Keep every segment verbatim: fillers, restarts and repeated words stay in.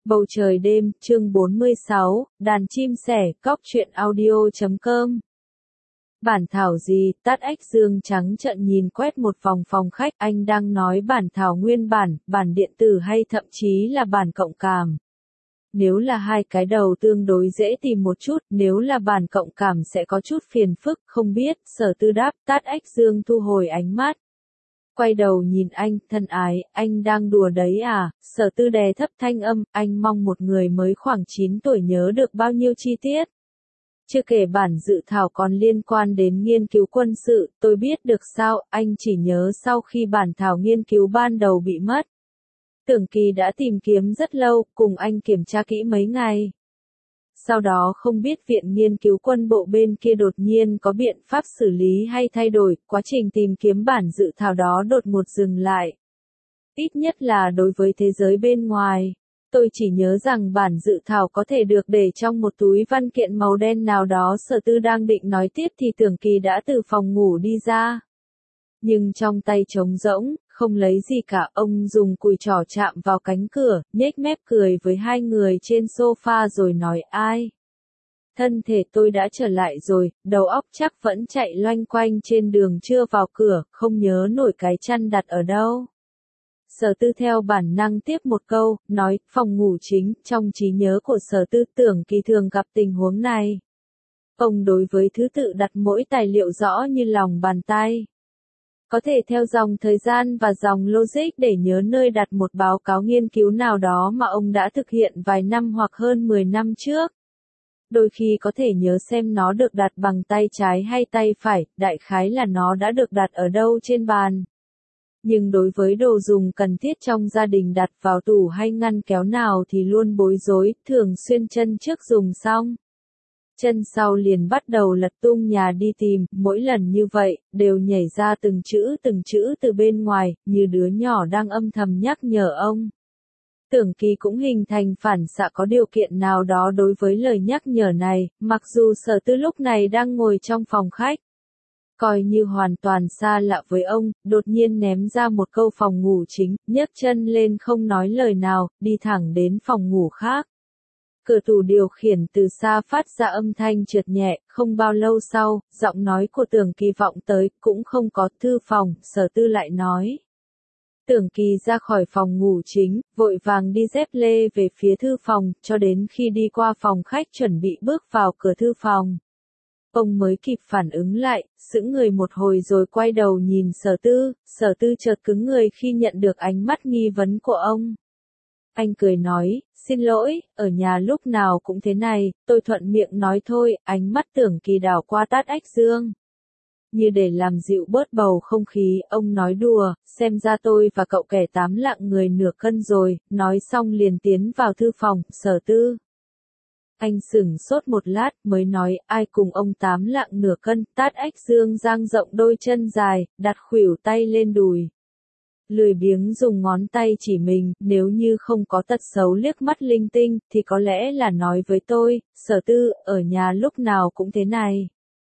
Bầu trời đêm, chương bốn mươi sáu, đàn chim sẻ, cóc truyện audio chấm com. Bản thảo gì, Tát Ách Dương trắng trợn nhìn quét một vòng phòng khách, anh đang nói bản thảo nguyên bản, bản điện tử hay thậm chí là bản cộng cảm. Nếu là hai cái đầu tương đối dễ tìm một chút, nếu là bản cộng cảm sẽ có chút phiền phức, không biết, Sở Tư đáp. Tát Ách Dương thu hồi ánh mắt. Quay đầu nhìn anh, thân ái, anh đang đùa đấy à? Sở Tư đè thấp thanh âm, anh mong một người mới khoảng chín tuổi nhớ được bao nhiêu chi tiết. Chưa kể bản dự thảo còn liên quan đến nghiên cứu quân sự, tôi biết được sao, anh chỉ nhớ sau khi bản thảo nghiên cứu ban đầu bị mất. Tưởng Kỳ đã tìm kiếm rất lâu, cùng anh kiểm tra kỹ mấy ngày. Sau đó không biết viện nghiên cứu quân bộ bên kia đột nhiên có biện pháp xử lý hay thay đổi, quá trình tìm kiếm bản dự thảo đó đột ngột dừng lại. Ít nhất là đối với thế giới bên ngoài. Tôi chỉ nhớ rằng bản dự thảo có thể được để trong một túi văn kiện màu đen nào đó. Sở Tư đang định nói tiếp thì Tưởng Kỳ đã từ phòng ngủ đi ra. Nhưng trong tay trống rỗng, không lấy gì cả, ông dùng cùi trỏ chạm vào cánh cửa, nhếch mép cười với hai người trên sofa rồi nói ai. Thân thể tôi đã trở lại rồi, đầu óc chắc vẫn chạy loanh quanh trên đường chưa vào cửa, không nhớ nổi cái chăn đặt ở đâu. Sở Tư theo bản năng tiếp một câu, nói, phòng ngủ chính, trong trí nhớ của Sở Tư. Tưởng Kỳ thường gặp tình huống này. Ông đối với thứ tự đặt mỗi tài liệu rõ như lòng bàn tay. Có thể theo dòng thời gian và dòng logic để nhớ nơi đặt một báo cáo nghiên cứu nào đó mà ông đã thực hiện vài năm hoặc hơn mười năm trước. Đôi khi có thể nhớ xem nó được đặt bằng tay trái hay tay phải, đại khái là nó đã được đặt ở đâu trên bàn. Nhưng đối với đồ dùng cần thiết trong gia đình đặt vào tủ hay ngăn kéo nào thì luôn bối rối, thường xuyên chân trước dùng xong. Chân sau liền bắt đầu lật tung nhà đi tìm, mỗi lần như vậy, đều nhảy ra từng chữ từng chữ từ bên ngoài, như đứa nhỏ đang âm thầm nhắc nhở ông. Tưởng Kỳ cũng hình thành phản xạ có điều kiện nào đó đối với lời nhắc nhở này, mặc dù Sở Tư lúc này đang ngồi trong phòng khách. Coi như hoàn toàn xa lạ với ông, đột nhiên ném ra một câu phòng ngủ chính, nhấc chân lên không nói lời nào, đi thẳng đến phòng ngủ khác. Cửa tủ điều khiển từ xa phát ra âm thanh trượt nhẹ, không bao lâu sau, giọng nói của Tưởng Kỳ vọng tới, cũng không có thư phòng, Sở Tư lại nói. Tưởng Kỳ ra khỏi phòng ngủ chính, vội vàng đi dép lê về phía thư phòng, cho đến khi đi qua phòng khách chuẩn bị bước vào cửa thư phòng. Ông mới kịp phản ứng lại, sững người một hồi rồi quay đầu nhìn Sở Tư, Sở Tư chợt cứng người khi nhận được ánh mắt nghi vấn của ông. Anh cười nói, xin lỗi, ở nhà lúc nào cũng thế này, tôi thuận miệng nói thôi, ánh mắt Tưởng Kỳ đảo qua Tát Ách Dương. Như để làm dịu bớt bầu không khí, ông nói đùa, xem ra tôi và cậu kẻ tám lạng người nửa cân rồi, nói xong liền tiến vào thư phòng, Sở Tư. Anh sửng sốt một lát mới nói, ai cùng ông tám lạng nửa cân. Tát Ách Dương dang rộng đôi chân dài, đặt khuỷu tay lên đùi. Lười biếng dùng ngón tay chỉ mình, nếu như không có tật xấu liếc mắt linh tinh, thì có lẽ là nói với tôi, Sở Tư, ở nhà lúc nào cũng thế này.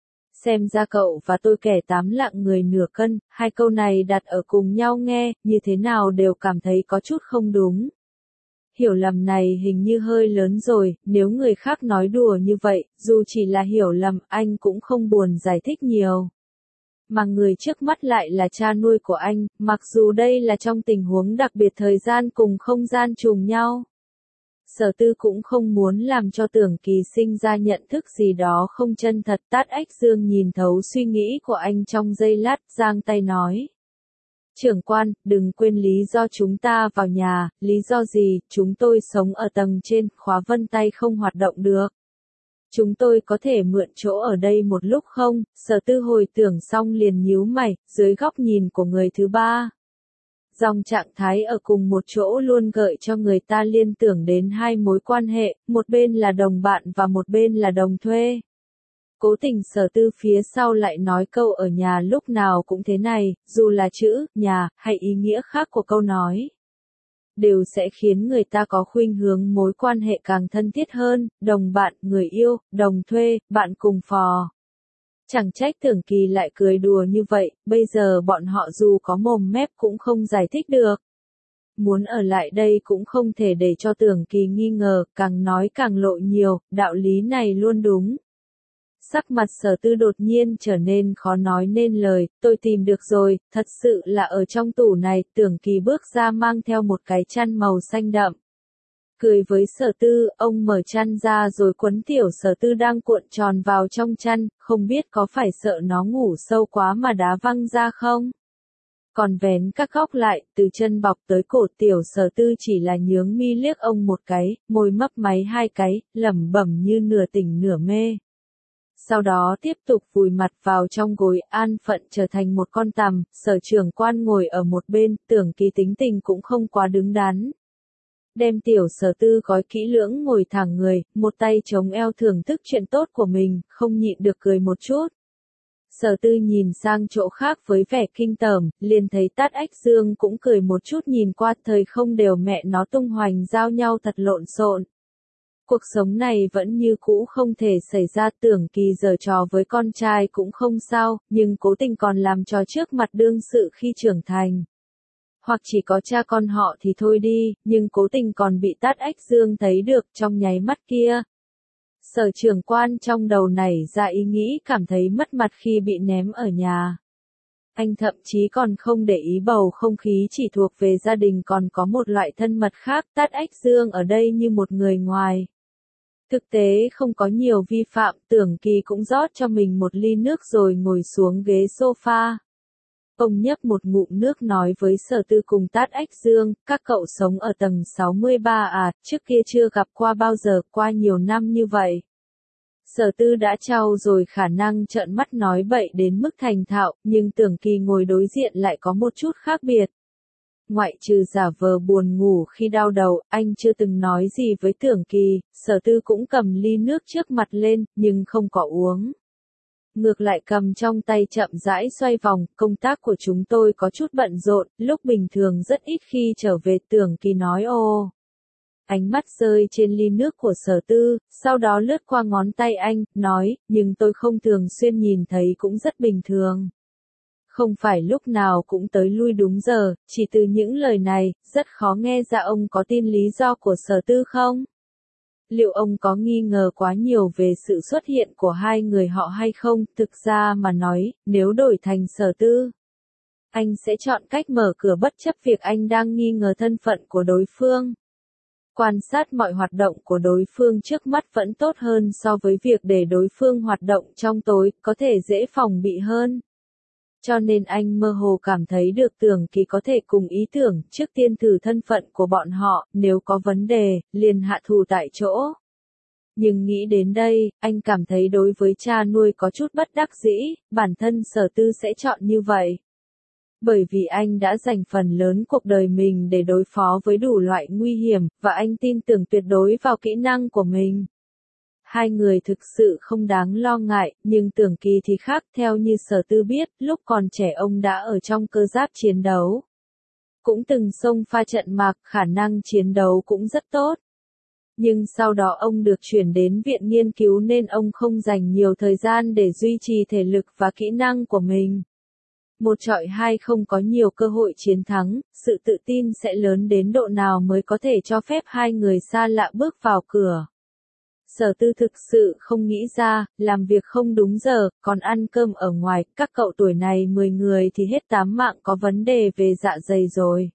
Xem ra cậu và tôi kẻ tám lạng người nửa cân, hai câu này đặt ở cùng nhau nghe, như thế nào đều cảm thấy có chút không đúng. Hiểu lầm này hình như hơi lớn rồi, nếu người khác nói đùa như vậy, dù chỉ là hiểu lầm, anh cũng không buồn giải thích nhiều. Mà người trước mắt lại là cha nuôi của anh, mặc dù đây là trong tình huống đặc biệt thời gian cùng không gian trùng nhau. Sở Tư cũng không muốn làm cho Tưởng Kỳ sinh ra nhận thức gì đó không chân thật. Tát Ách Dương nhìn thấu suy nghĩ của anh trong giây lát, giang tay nói. Trưởng quan, đừng quên lý do chúng ta vào nhà, lý do gì, chúng tôi sống ở tầng trên, khóa vân tay không hoạt động được. Chúng tôi có thể mượn chỗ ở đây một lúc không? Sở Tư hồi tưởng xong liền nhíu mày, dưới góc nhìn của người thứ ba. Dòng trạng thái ở cùng một chỗ luôn gợi cho người ta liên tưởng đến hai mối quan hệ, một bên là đồng bạn và một bên là đồng thuê. Cố tình Sở Tư phía sau lại nói câu ở nhà lúc nào cũng thế này, dù là chữ, nhà, hay ý nghĩa khác của câu nói. Đều sẽ khiến người ta có khuynh hướng mối quan hệ càng thân thiết hơn, đồng bạn, người yêu, đồng thuê, bạn cùng phò. Chẳng trách Tưởng Kỳ lại cười đùa như vậy, bây giờ bọn họ dù có mồm mép cũng không giải thích được. muốn ở lại đây cũng không thể để cho Tưởng Kỳ nghi ngờ, càng nói càng lộ nhiều, đạo lý này luôn đúng. Sắc mặt Sở Tư đột nhiên trở nên khó nói nên lời, tôi tìm được rồi, thật sự là ở trong tủ này. Tưởng Kỳ bước ra mang theo một cái chăn màu xanh đậm. Cười với Sở Tư, ông mở chăn ra rồi quấn tiểu Sở Tư đang cuộn tròn vào trong chăn, không biết có phải sợ nó ngủ sâu quá mà đá văng ra không? Còn vén các góc lại, từ chân bọc tới cổ tiểu Sở Tư chỉ là nhướng mi liếc ông một cái, môi mấp máy hai cái, lẩm bẩm như nửa tỉnh nửa mê. Sau đó tiếp tục vùi mặt vào trong gối, an phận trở thành một con tằm. Sở trưởng quan ngồi ở một bên, Tưởng Kỳ tính tình cũng không quá đứng đắn. Đem tiểu Sở Tư gói kỹ lưỡng ngồi thẳng người, một tay chống eo thưởng thức chuyện tốt của mình, không nhịn được cười một chút. Sở Tư nhìn sang chỗ khác với vẻ kinh tởm, liền thấy Tát Ách Dương cũng cười một chút, nhìn qua thời không đều mẹ nó tung hoành giao nhau thật lộn xộn. Cuộc sống này vẫn như cũ không thể xảy ra. Tưởng Kỳ giở trò với con trai cũng không sao, nhưng cố tình còn làm trò trước mặt đương sự khi trưởng thành. Hoặc chỉ có cha con họ thì thôi đi, nhưng cố tình còn bị Tát Ách Dương thấy được trong nháy mắt kia. Sở trưởng quan trong đầu nảy ra ý nghĩ cảm thấy mất mặt khi bị ném ở nhà. Anh thậm chí còn không để ý bầu không khí chỉ thuộc về gia đình còn có một loại thân mật khác. Tát Ách Dương ở đây như một người ngoài. Thực tế không có nhiều vi phạm, Tưởng Kỳ cũng rót cho mình một ly nước rồi ngồi xuống ghế sofa. Ông nhấp một ngụm nước nói với Sở Tư cùng Tát Ách Dương, các cậu sống ở tầng sáu mươi ba à, trước kia chưa gặp qua bao giờ, qua nhiều năm như vậy. Sở Tư đã trau rồi khả năng trợn mắt nói bậy đến mức thành thạo, nhưng Tưởng Kỳ ngồi đối diện lại có một chút khác biệt. Ngoại trừ giả vờ buồn ngủ khi đau đầu, anh chưa từng nói gì với Tưởng Kỳ. Sở Tư cũng cầm ly nước trước mặt lên, nhưng không có uống. Ngược lại cầm trong tay chậm rãi xoay vòng, công tác của chúng tôi có chút bận rộn, lúc bình thường rất ít khi trở về. Tưởng Kỳ nói ô. Ánh mắt rơi trên ly nước của Sở Tư, sau đó lướt qua ngón tay anh, nói, nhưng tôi không thường xuyên nhìn thấy cũng rất bình thường. Không phải lúc nào cũng tới lui đúng giờ, chỉ từ những lời này, rất khó nghe ra ông có tin lý do của Sở Tư không? Liệu ông có nghi ngờ quá nhiều về sự xuất hiện của hai người họ hay không? Thực ra mà nói, nếu đổi thành Sở Tư, anh sẽ chọn cách mở cửa bất chấp việc anh đang nghi ngờ thân phận của đối phương. Quan sát mọi hoạt động của đối phương trước mắt vẫn tốt hơn so với việc để đối phương hoạt động trong tối, có thể dễ phòng bị hơn. Cho nên anh mơ hồ cảm thấy được Tưởng Kỳ có thể cùng ý tưởng, trước tiên thử thân phận của bọn họ, nếu có vấn đề, liền hạ thủ tại chỗ. Nhưng nghĩ đến đây, anh cảm thấy đối với cha nuôi có chút bất đắc dĩ, bản thân Sở Tư sẽ chọn như vậy. Bởi vì anh đã dành phần lớn cuộc đời mình để đối phó với đủ loại nguy hiểm, và anh tin tưởng tuyệt đối vào kỹ năng của mình. Hai người thực sự không đáng lo ngại, nhưng Tưởng Kỳ thì khác. Theo như Sở Tư biết, lúc còn trẻ ông đã ở trong cơ giáp chiến đấu. Cũng từng xông pha trận mạc, khả năng chiến đấu cũng rất tốt. Nhưng sau đó ông được chuyển đến viện nghiên cứu nên ông không dành nhiều thời gian để duy trì thể lực và kỹ năng của mình. Một trọi hai không có nhiều cơ hội chiến thắng, sự tự tin sẽ lớn đến độ nào mới có thể cho phép hai người xa lạ bước vào cửa. Sở Tư thực sự không nghĩ ra, làm việc không đúng giờ, còn ăn cơm ở ngoài, các cậu tuổi này mười người thì hết tám mạng có vấn đề về dạ dày rồi.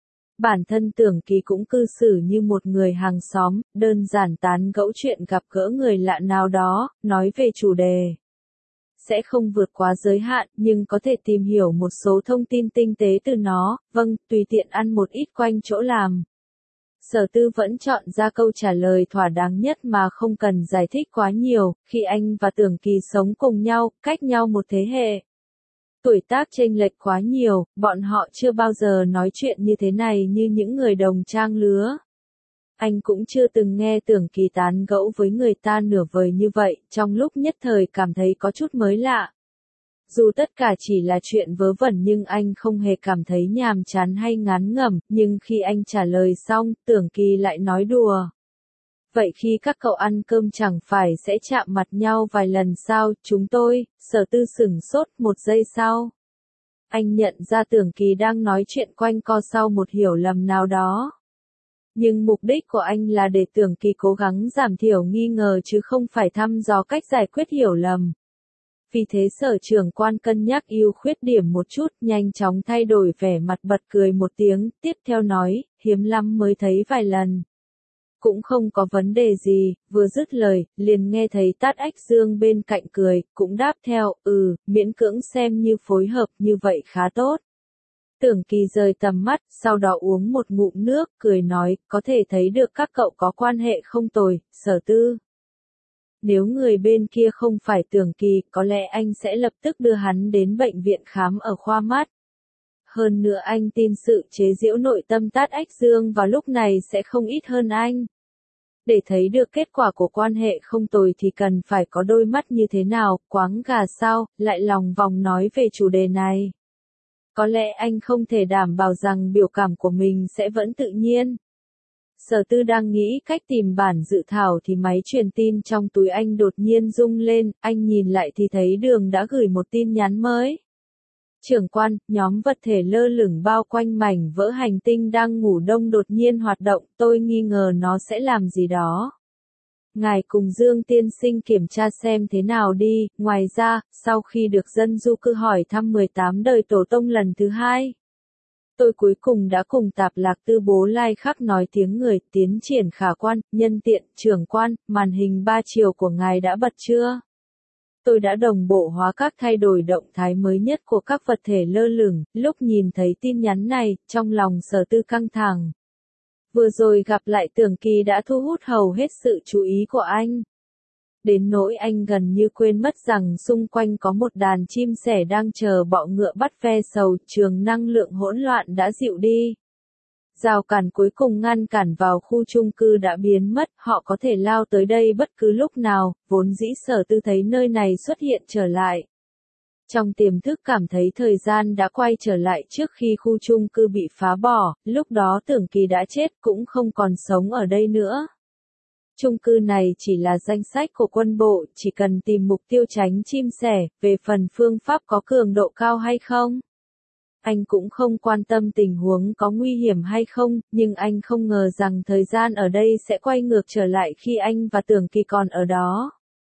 Bản thân Tưởng Kỳ cũng cư xử như một người hàng xóm, đơn giản tán gẫu chuyện gặp gỡ người lạ nào đó, nói về chủ đề. Sẽ không vượt quá giới hạn, nhưng có thể tìm hiểu một số thông tin tinh tế từ nó, vâng, tùy tiện ăn một ít quanh chỗ làm. Sở Tư vẫn chọn ra câu trả lời thỏa đáng nhất mà không cần giải thích quá nhiều. Khi anh và Tưởng Kỳ sống cùng nhau, cách nhau một thế hệ. Tuổi tác chênh lệch quá nhiều, bọn họ chưa bao giờ nói chuyện như thế này như những người đồng trang lứa. Anh cũng chưa từng nghe Tưởng Kỳ tán gẫu với người ta nửa vời như vậy, trong lúc nhất thời cảm thấy có chút mới lạ. Dù tất cả chỉ là chuyện vớ vẩn nhưng anh không hề cảm thấy nhàm chán hay ngán ngẩm, nhưng khi anh trả lời xong, Tưởng Kỳ lại nói đùa. Vậy khi các cậu ăn cơm chẳng phải sẽ chạm mặt nhau vài lần sao? Chúng tôi, Sở Tư sửng sốt một giây sau. Anh nhận ra Tưởng Kỳ đang nói chuyện quanh co sau một hiểu lầm nào đó. Nhưng mục đích của anh là để Tưởng Kỳ cố gắng giảm thiểu nghi ngờ chứ không phải thăm dò cách giải quyết hiểu lầm. Vì thế Sở trưởng quan cân nhắc ưu khuyết điểm một chút, nhanh chóng thay đổi vẻ mặt, bật cười một tiếng, tiếp theo nói, hiếm lắm mới thấy vài lần. Cũng không có vấn đề gì, vừa dứt lời, liền nghe thấy Tát Ách Dương bên cạnh cười, cũng đáp theo, ừ, miễn cưỡng xem như phối hợp, như vậy khá tốt. Tưởng Kỳ rời tầm mắt, sau đó uống một ngụm nước, cười nói, có thể thấy được các cậu có quan hệ không tồi, Sở Tư. Nếu người bên kia không phải Tưởng Kỳ, có lẽ anh sẽ lập tức đưa hắn đến bệnh viện khám ở khoa mắt. Hơn nữa anh tin sự chế giễu nội tâm Tát Ách Dương vào lúc này sẽ không ít hơn anh. Để thấy được kết quả của quan hệ không tồi thì cần phải có đôi mắt như thế nào, quáng gà sao, lại lòng vòng nói về chủ đề này. Có lẽ anh không thể đảm bảo rằng biểu cảm của mình sẽ vẫn tự nhiên. Sở Tư đang nghĩ cách tìm bản dự thảo thì máy truyền tin trong túi anh đột nhiên rung lên, anh nhìn lại thì thấy Đường đã gửi một tin nhắn mới. Trưởng quan, nhóm vật thể lơ lửng bao quanh mảnh vỡ hành tinh đang ngủ đông đột nhiên hoạt động, tôi nghi ngờ nó sẽ làm gì đó. Ngài cùng Dương tiên sinh kiểm tra xem thế nào đi, ngoài ra, sau khi được dân du cư hỏi thăm mười tám đời tổ tông lần thứ hai. Tôi cuối cùng đã cùng Tạp Lạc Tư Bố Lai Khắc nói tiếng người, tiến triển khả quan, nhân tiện, trưởng quan, màn hình ba chiều của ngài đã bật chưa? Tôi đã đồng bộ hóa các thay đổi động thái mới nhất của các vật thể lơ lửng, lúc nhìn thấy tin nhắn này, trong lòng Sở Tư căng thẳng. Vừa rồi gặp lại Tưởng Kỳ đã thu hút hầu hết sự chú ý của anh. Đến nỗi anh gần như quên mất rằng xung quanh có một đàn chim sẻ đang chờ bọ ngựa bắt ve sầu, trường năng lượng hỗn loạn đã dịu đi. Rào cản cuối cùng ngăn cản vào khu chung cư đã biến mất, họ có thể lao tới đây bất cứ lúc nào, vốn dĩ Sở Tư thấy nơi này xuất hiện trở lại. Trong tiềm thức cảm thấy thời gian đã quay trở lại trước khi khu chung cư bị phá bỏ, lúc đó Tưởng Kỳ đã chết cũng không còn sống ở đây nữa. Chung cư này chỉ là danh sách của quân bộ, chỉ cần tìm mục tiêu tránh chim sẻ, về phần phương pháp có cường độ cao hay không. Anh cũng không quan tâm tình huống có nguy hiểm hay không, nhưng anh không ngờ rằng thời gian ở đây sẽ quay ngược trở lại khi anh và Tưởng Kỳ còn ở đó.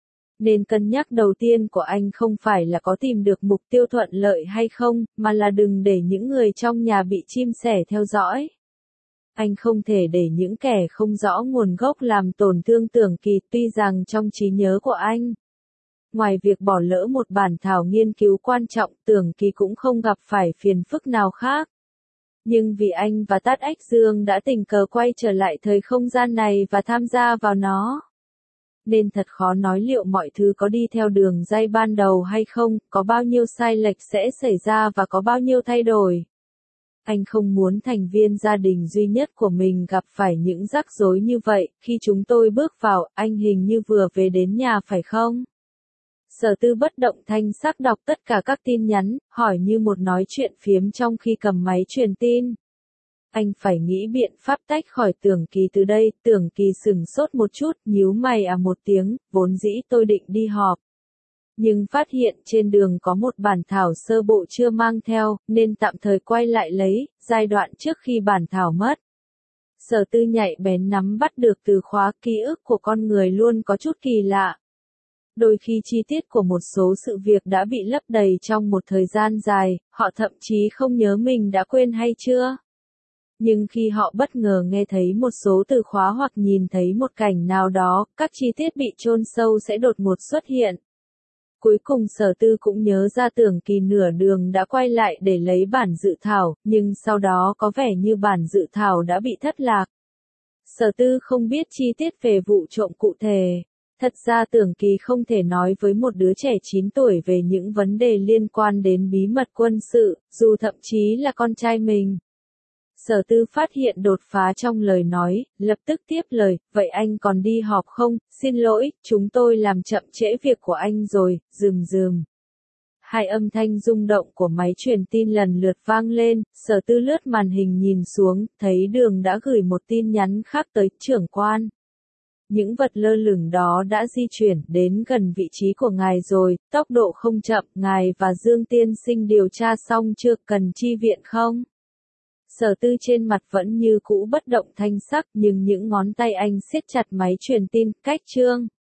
Nên cân nhắc đầu tiên của anh không phải là có tìm được mục tiêu thuận lợi hay không, mà là đừng để những người trong nhà bị chim sẻ theo dõi. Anh không thể để những kẻ không rõ nguồn gốc làm tổn thương Tưởng Kỳ, tuy rằng trong trí nhớ của anh. Ngoài việc bỏ lỡ một bản thảo nghiên cứu quan trọng, Tưởng Kỳ cũng không gặp phải phiền phức nào khác. Nhưng vì anh và Tát Ách Dương đã tình cờ quay trở lại thời không gian này và tham gia vào nó. Nên thật khó nói liệu mọi thứ có đi theo đường ray ban đầu hay không, có bao nhiêu sai lệch sẽ xảy ra và có bao nhiêu thay đổi. Anh không muốn thành viên gia đình duy nhất của mình gặp phải những rắc rối như vậy, khi chúng tôi bước vào, anh hình như vừa về đến nhà phải không? Sở Tư bất động thanh sắc đọc tất cả các tin nhắn, hỏi như một nói chuyện phiếm trong khi cầm máy truyền tin. Anh phải nghĩ biện pháp tách khỏi Tưởng Kỳ từ đây, Tưởng Kỳ sừng sốt một chút, nhíu mày à một tiếng, vốn dĩ tôi định đi họp. Nhưng phát hiện trên đường có một bản thảo sơ bộ chưa mang theo, nên tạm thời quay lại lấy, giai đoạn trước khi bản thảo mất. Sở Tư nhạy bén nắm bắt được từ khóa, ký ức của con người luôn có chút kỳ lạ. Đôi khi chi tiết của một số sự việc đã bị lấp đầy trong một thời gian dài, họ thậm chí không nhớ mình đã quên hay chưa. Nhưng khi họ bất ngờ nghe thấy một số từ khóa hoặc nhìn thấy một cảnh nào đó, các chi tiết bị chôn sâu sẽ đột ngột xuất hiện. Cuối cùng Sở Tư cũng nhớ ra Tưởng Kỳ nửa đường đã quay lại để lấy bản dự thảo, nhưng sau đó có vẻ như bản dự thảo đã bị thất lạc. Sở Tư không biết chi tiết về vụ trộm cụ thể. Thật ra Tưởng Kỳ không thể nói với một đứa trẻ chín tuổi về những vấn đề liên quan đến bí mật quân sự, dù thậm chí là con trai mình. Sở Tư phát hiện đột phá trong lời nói, lập tức tiếp lời, vậy anh còn đi họp không? Xin lỗi, chúng tôi làm chậm trễ việc của anh rồi, rườm rườm. Hai âm thanh rung động của máy truyền tin lần lượt vang lên, Sở Tư lướt màn hình nhìn xuống, thấy Đường đã gửi một tin nhắn khác tới trưởng quan. Những vật lơ lửng đó đã di chuyển đến gần vị trí của ngài rồi, tốc độ không chậm, ngài và Dương tiên sinh điều tra xong chưa, cần chi viện không? Sở Tư trên mặt vẫn như cũ bất động thanh sắc, nhưng những ngón tay anh siết chặt máy truyền tin, cách chương.